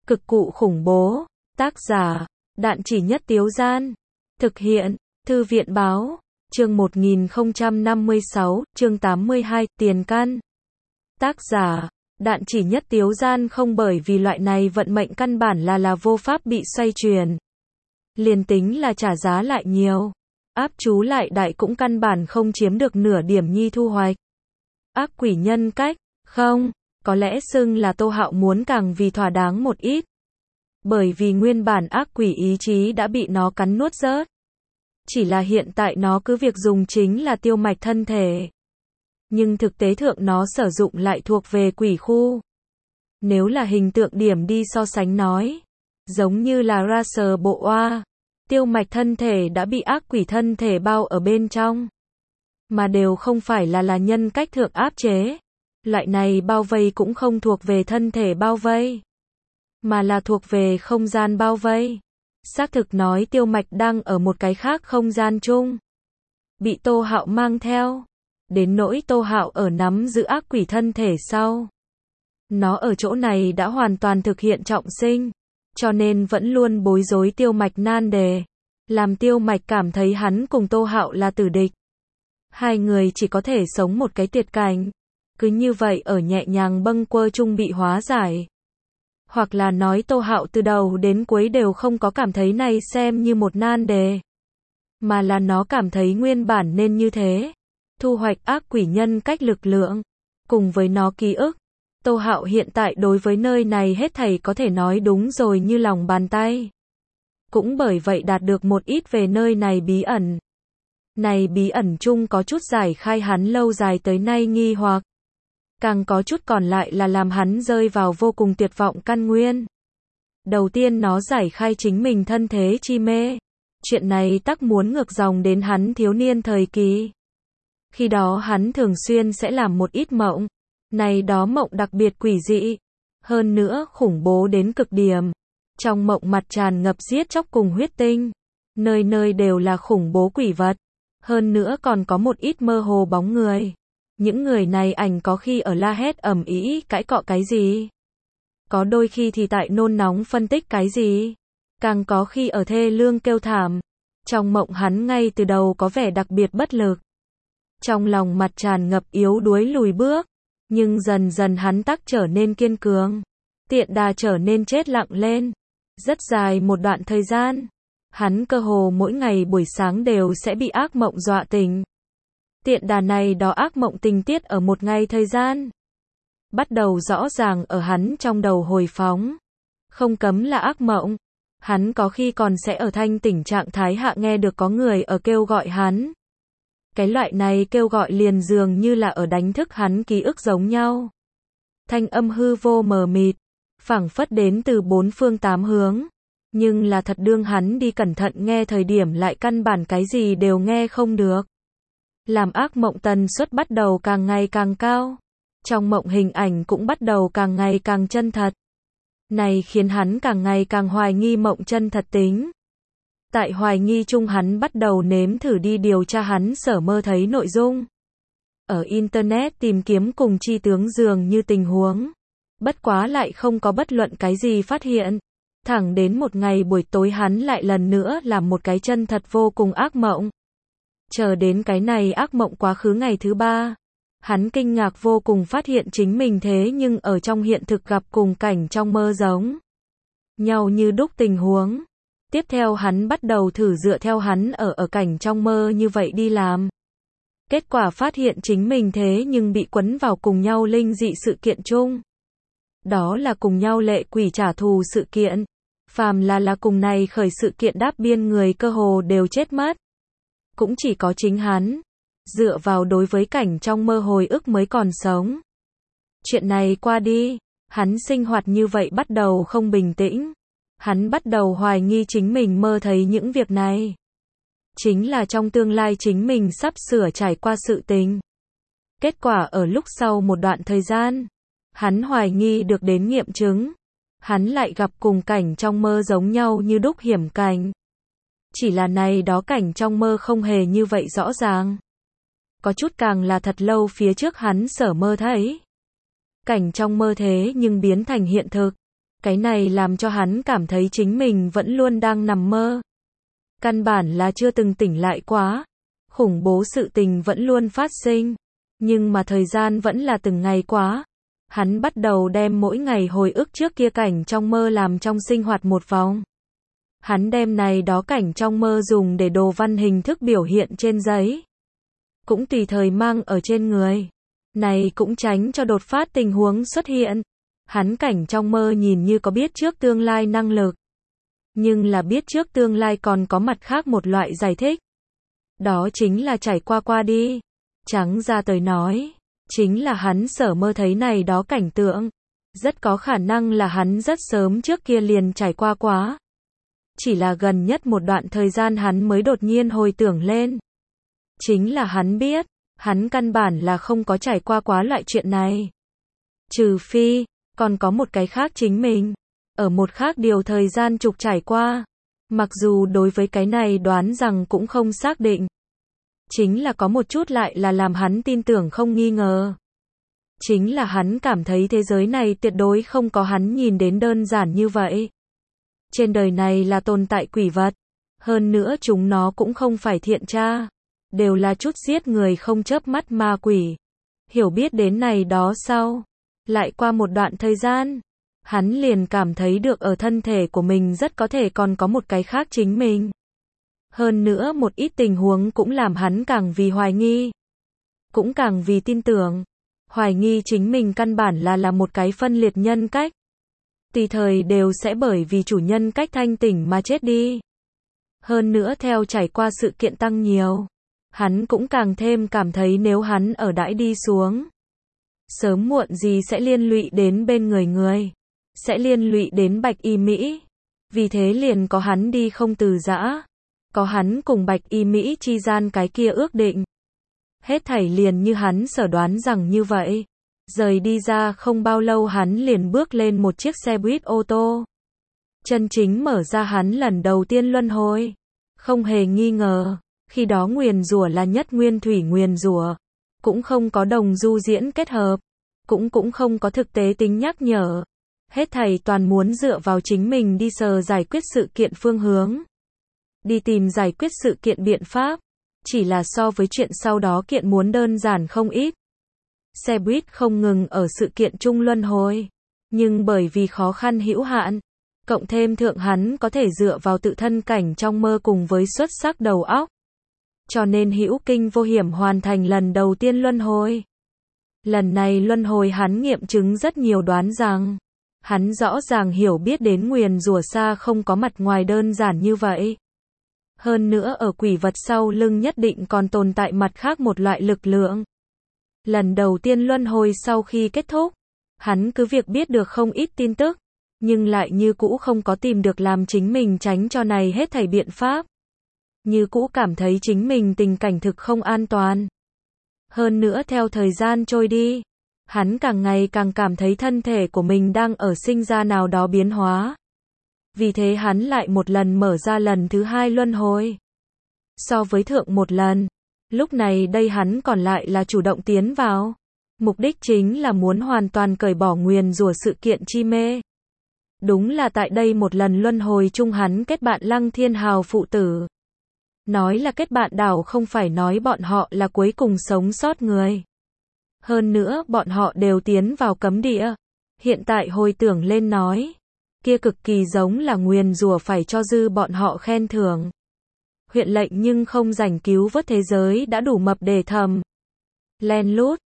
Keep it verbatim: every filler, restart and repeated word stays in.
Cực cụ khủng bố. Tác giả, Đạn Chỉ Nhất Tiếu Gian. Thực hiện, Thư viện Báo. Chương một nghìn không trăm năm mươi sáu, chương tám mươi hai, Tiền Căn. Tác giả, Đạn Chỉ Nhất Tiếu Gian. Không, bởi vì loại này vận mệnh căn bản là là vô pháp bị xoay chuyển. Liền tính là trả giá lại nhiều, áp chú lại đại cũng căn bản không chiếm được nửa điểm nhi thu hoạch. Ác quỷ nhân cách, không, có lẽ xưng là Tô Hạo muốn càng vì thỏa đáng một ít. Bởi vì nguyên bản ác quỷ ý chí đã bị nó cắn nuốt rớt. Chỉ là hiện tại nó cứ việc dùng chính là tiêu mạch thân thể. Nhưng thực tế thượng nó sử dụng lại thuộc về quỷ khu. Nếu là hình tượng điểm đi so sánh nói, giống như là ra sờ bộ oa, tiêu mạch thân thể đã bị ác quỷ thân thể bao ở bên trong. Mà đều không phải là là nhân cách thượng áp chế. Loại này bao vây cũng không thuộc về thân thể bao vây, mà là thuộc về không gian bao vây. Xác thực nói tiêu mạch đang ở một cái khác không gian chung. Bị Tô Hạo mang theo. Đến nỗi Tô Hạo ở nắm giữ ác quỷ thân thể sau. Nó ở chỗ này đã hoàn toàn thực hiện trọng sinh. Cho nên vẫn luôn bối rối tiêu mạch nan đề. Làm tiêu mạch cảm thấy hắn cùng Tô Hạo là tử địch. Hai người chỉ có thể sống một cái tuyệt cảnh. Cứ như vậy ở nhẹ nhàng bâng quơ chung bị hóa giải. Hoặc là nói Tô Hạo từ đầu đến cuối đều không có cảm thấy này xem như một nan đề. Mà là nó cảm thấy nguyên bản nên như thế. Thu hoạch ác quỷ nhân cách lực lượng. Cùng với nó ký ức. Tô Hạo hiện tại đối với nơi này hết thảy có thể nói đúng rồi như lòng bàn tay. Cũng bởi vậy đạt được một ít về nơi này bí ẩn. Này bí ẩn chung có chút giải khai hắn lâu dài tới nay nghi hoặc. Càng có chút còn lại là làm hắn rơi vào vô cùng tuyệt vọng căn nguyên. Đầu tiên nó giải khai chính mình thân thế chi mê. Chuyện này tắc muốn ngược dòng đến hắn thiếu niên thời kỳ. Khi đó hắn thường xuyên sẽ làm một ít mộng. Này đó mộng đặc biệt quỷ dị. Hơn nữa khủng bố đến cực điểm. Trong mộng mặt tràn ngập giết chóc cùng huyết tinh. Nơi nơi đều là khủng bố quỷ vật. Hơn nữa còn có một ít mơ hồ bóng người. Những người này ảnh có khi ở la hét ầm ĩ cãi cọ cái gì. Có đôi khi thì tại nôn nóng phân tích cái gì. Càng có khi ở thê lương kêu thảm. Trong mộng hắn ngay từ đầu có vẻ đặc biệt bất lực. Trong lòng mặt tràn ngập yếu đuối lùi bước. Nhưng dần dần hắn tắc trở nên kiên cường. Tiện đà trở nên chết lặng lên. Rất dài một đoạn thời gian. Hắn cơ hồ mỗi ngày buổi sáng đều sẽ bị ác mộng dọa tỉnh. Tiện đà này đó ác mộng tình tiết ở một ngày thời gian. Bắt đầu rõ ràng ở hắn trong đầu hồi phóng. Không cấm là ác mộng. Hắn có khi còn sẽ ở thanh tỉnh trạng thái hạ nghe được có người ở kêu gọi hắn. Cái loại này kêu gọi liền dường như là ở đánh thức hắn ký ức giống nhau. Thanh âm hư vô mờ mịt. Phảng phất đến từ bốn phương tám hướng. Nhưng là thật đương hắn đi cẩn thận nghe thời điểm lại căn bản cái gì đều nghe không được. Làm ác mộng tần suất bắt đầu càng ngày càng cao. Trong mộng hình ảnh cũng bắt đầu càng ngày càng chân thật. Này khiến hắn càng ngày càng hoài nghi mộng chân thật tính. Tại hoài nghi chung hắn bắt đầu nếm thử đi điều tra hắn sở mơ thấy nội dung. Ở Internet tìm kiếm cùng chi tướng dường như tình huống. Bất quá lại không có bất luận cái gì phát hiện. Thẳng đến một ngày buổi tối hắn lại lần nữa làm một cái chân thật vô cùng ác mộng. Chờ đến cái này ác mộng quá khứ ngày thứ ba. Hắn kinh ngạc vô cùng phát hiện chính mình thế nhưng ở trong hiện thực gặp cùng cảnh trong mơ giống nhau như đúc tình huống. Tiếp theo hắn bắt đầu thử dựa theo hắn ở ở cảnh trong mơ như vậy đi làm. Kết quả phát hiện chính mình thế nhưng bị quấn vào cùng nhau linh dị sự kiện chung. Đó là cùng nhau lệ quỷ trả thù sự kiện. Phàm là là cùng này khởi sự kiện đáp biên người cơ hồ đều chết mất. Cũng chỉ có chính hắn. Dựa vào đối với cảnh trong mơ hồi ức mới còn sống. Chuyện này qua đi. Hắn sinh hoạt như vậy bắt đầu không bình tĩnh. Hắn bắt đầu hoài nghi chính mình mơ thấy những việc này. Chính là trong tương lai chính mình sắp sửa trải qua sự tình. Kết quả ở lúc sau một đoạn thời gian. Hắn hoài nghi được đến nghiệm chứng. Hắn lại gặp cùng cảnh trong mơ giống nhau như đúc hiểm cảnh. Chỉ là này đó cảnh trong mơ không hề như vậy rõ ràng. Có chút càng là thật lâu phía trước hắn sở mơ thấy. Cảnh trong mơ thế nhưng biến thành hiện thực. Cái này làm cho hắn cảm thấy chính mình vẫn luôn đang nằm mơ. Căn bản là chưa từng tỉnh lại quá. Khủng bố sự tình vẫn luôn phát sinh. Nhưng mà thời gian vẫn là từng ngày quá. Hắn bắt đầu đem mỗi ngày hồi ức trước kia cảnh trong mơ làm trong sinh hoạt một vòng. Hắn đem này đó cảnh trong mơ dùng để đồ văn hình thức biểu hiện trên giấy. Cũng tùy thời mang ở trên người. Này cũng tránh cho đột phát tình huống xuất hiện. Hắn cảnh trong mơ nhìn như có biết trước tương lai năng lực. Nhưng là biết trước tương lai còn có mặt khác một loại giải thích. Đó chính là trải qua qua đi. Trắng ra tới nói. Chính là hắn sở mơ thấy này đó cảnh tượng. Rất có khả năng là hắn rất sớm trước kia liền trải qua quá. Chỉ là gần nhất một đoạn thời gian hắn mới đột nhiên hồi tưởng lên. Chính là hắn biết, hắn căn bản là không có trải qua quá loại chuyện này. Trừ phi, còn có một cái khác chính mình. Ở một khác điều thời gian trục trải qua. Mặc dù đối với cái này đoán rằng cũng không xác định. Chính là có một chút lại là làm hắn tin tưởng không nghi ngờ. Chính là hắn cảm thấy thế giới này tuyệt đối không có hắn nhìn đến đơn giản như vậy. Trên đời này là tồn tại quỷ vật. Hơn nữa chúng nó cũng không phải thiện tra. Đều là chút giết người không chớp mắt ma quỷ. Hiểu biết đến này đó sau. Lại qua một đoạn thời gian. Hắn liền cảm thấy được ở thân thể của mình rất có thể còn có một cái khác chính mình. Hơn nữa một ít tình huống cũng làm hắn càng vì hoài nghi. Cũng càng vì tin tưởng. Hoài nghi chính mình căn bản là là một cái phân liệt nhân cách. Tùy thời đều sẽ bởi vì chủ nhân cách thanh tỉnh mà chết đi. Hơn nữa theo trải qua sự kiện tăng nhiều. Hắn cũng càng thêm cảm thấy nếu hắn ở đãi đi xuống. Sớm muộn gì sẽ liên lụy đến bên người người. Sẽ liên lụy đến Bạch Y Mỹ. Vì thế liền có hắn đi không từ giã. Có hắn cùng Bạch Y Mỹ chi gian cái kia ước định. Hết thảy liền như hắn sở đoán rằng như vậy. Rời đi ra không bao lâu hắn liền bước lên một chiếc xe buýt ô tô. Chân chính mở ra hắn lần đầu tiên luân hồi. Không hề nghi ngờ, khi đó nguyền rủa là nhất nguyên thủy nguyền rủa. Cũng không có đồng du diễn kết hợp. Cũng cũng không có thực tế tính nhắc nhở. Hết thảy toàn muốn dựa vào chính mình đi sờ giải quyết sự kiện phương hướng. Đi tìm giải quyết sự kiện biện pháp. Chỉ là so với chuyện sau đó kiện muốn đơn giản không ít. Xe buýt không ngừng ở sự kiện chung luân hồi. Nhưng bởi vì khó khăn hữu hạn. Cộng thêm thượng hắn có thể dựa vào tự thân cảnh trong mơ cùng với xuất sắc đầu óc. Cho nên hữu kinh vô hiểm hoàn thành lần đầu tiên luân hồi. Lần này luân hồi hắn nghiệm chứng rất nhiều đoán rằng. Hắn rõ ràng hiểu biết đến nguyền rủa xa không có mặt ngoài đơn giản như vậy. Hơn nữa ở quỷ vật sau lưng nhất định còn tồn tại mặt khác một loại lực lượng. Lần đầu tiên luân hồi sau khi kết thúc, hắn cứ việc biết được không ít tin tức, nhưng lại như cũ không có tìm được làm chính mình tránh cho này hết thảy biện pháp. Như cũ cảm thấy chính mình tình cảnh thực không an toàn. Hơn nữa theo thời gian trôi đi, hắn càng ngày càng cảm thấy thân thể của mình đang ở sinh ra nào đó biến hóa. Vì thế hắn lại một lần mở ra lần thứ hai luân hồi. So với thượng một lần, lúc này đây hắn còn lại là chủ động tiến vào. Mục đích chính là muốn hoàn toàn cởi bỏ nguyền rủa sự kiện chi mê. Đúng là tại đây một lần luân hồi chung hắn kết bạn Lăng Thiên Hào phụ tử. Nói là kết bạn đảo không phải nói bọn họ là cuối cùng sống sót người. Hơn nữa bọn họ đều tiến vào cấm địa. Hiện tại hồi tưởng lên nói. Kia cực kỳ giống là nguyền rủa phải cho dư bọn họ khen thưởng. Huyện lệnh nhưng không rảnh cứu vớt thế giới đã đủ mập để thầm. Len lút,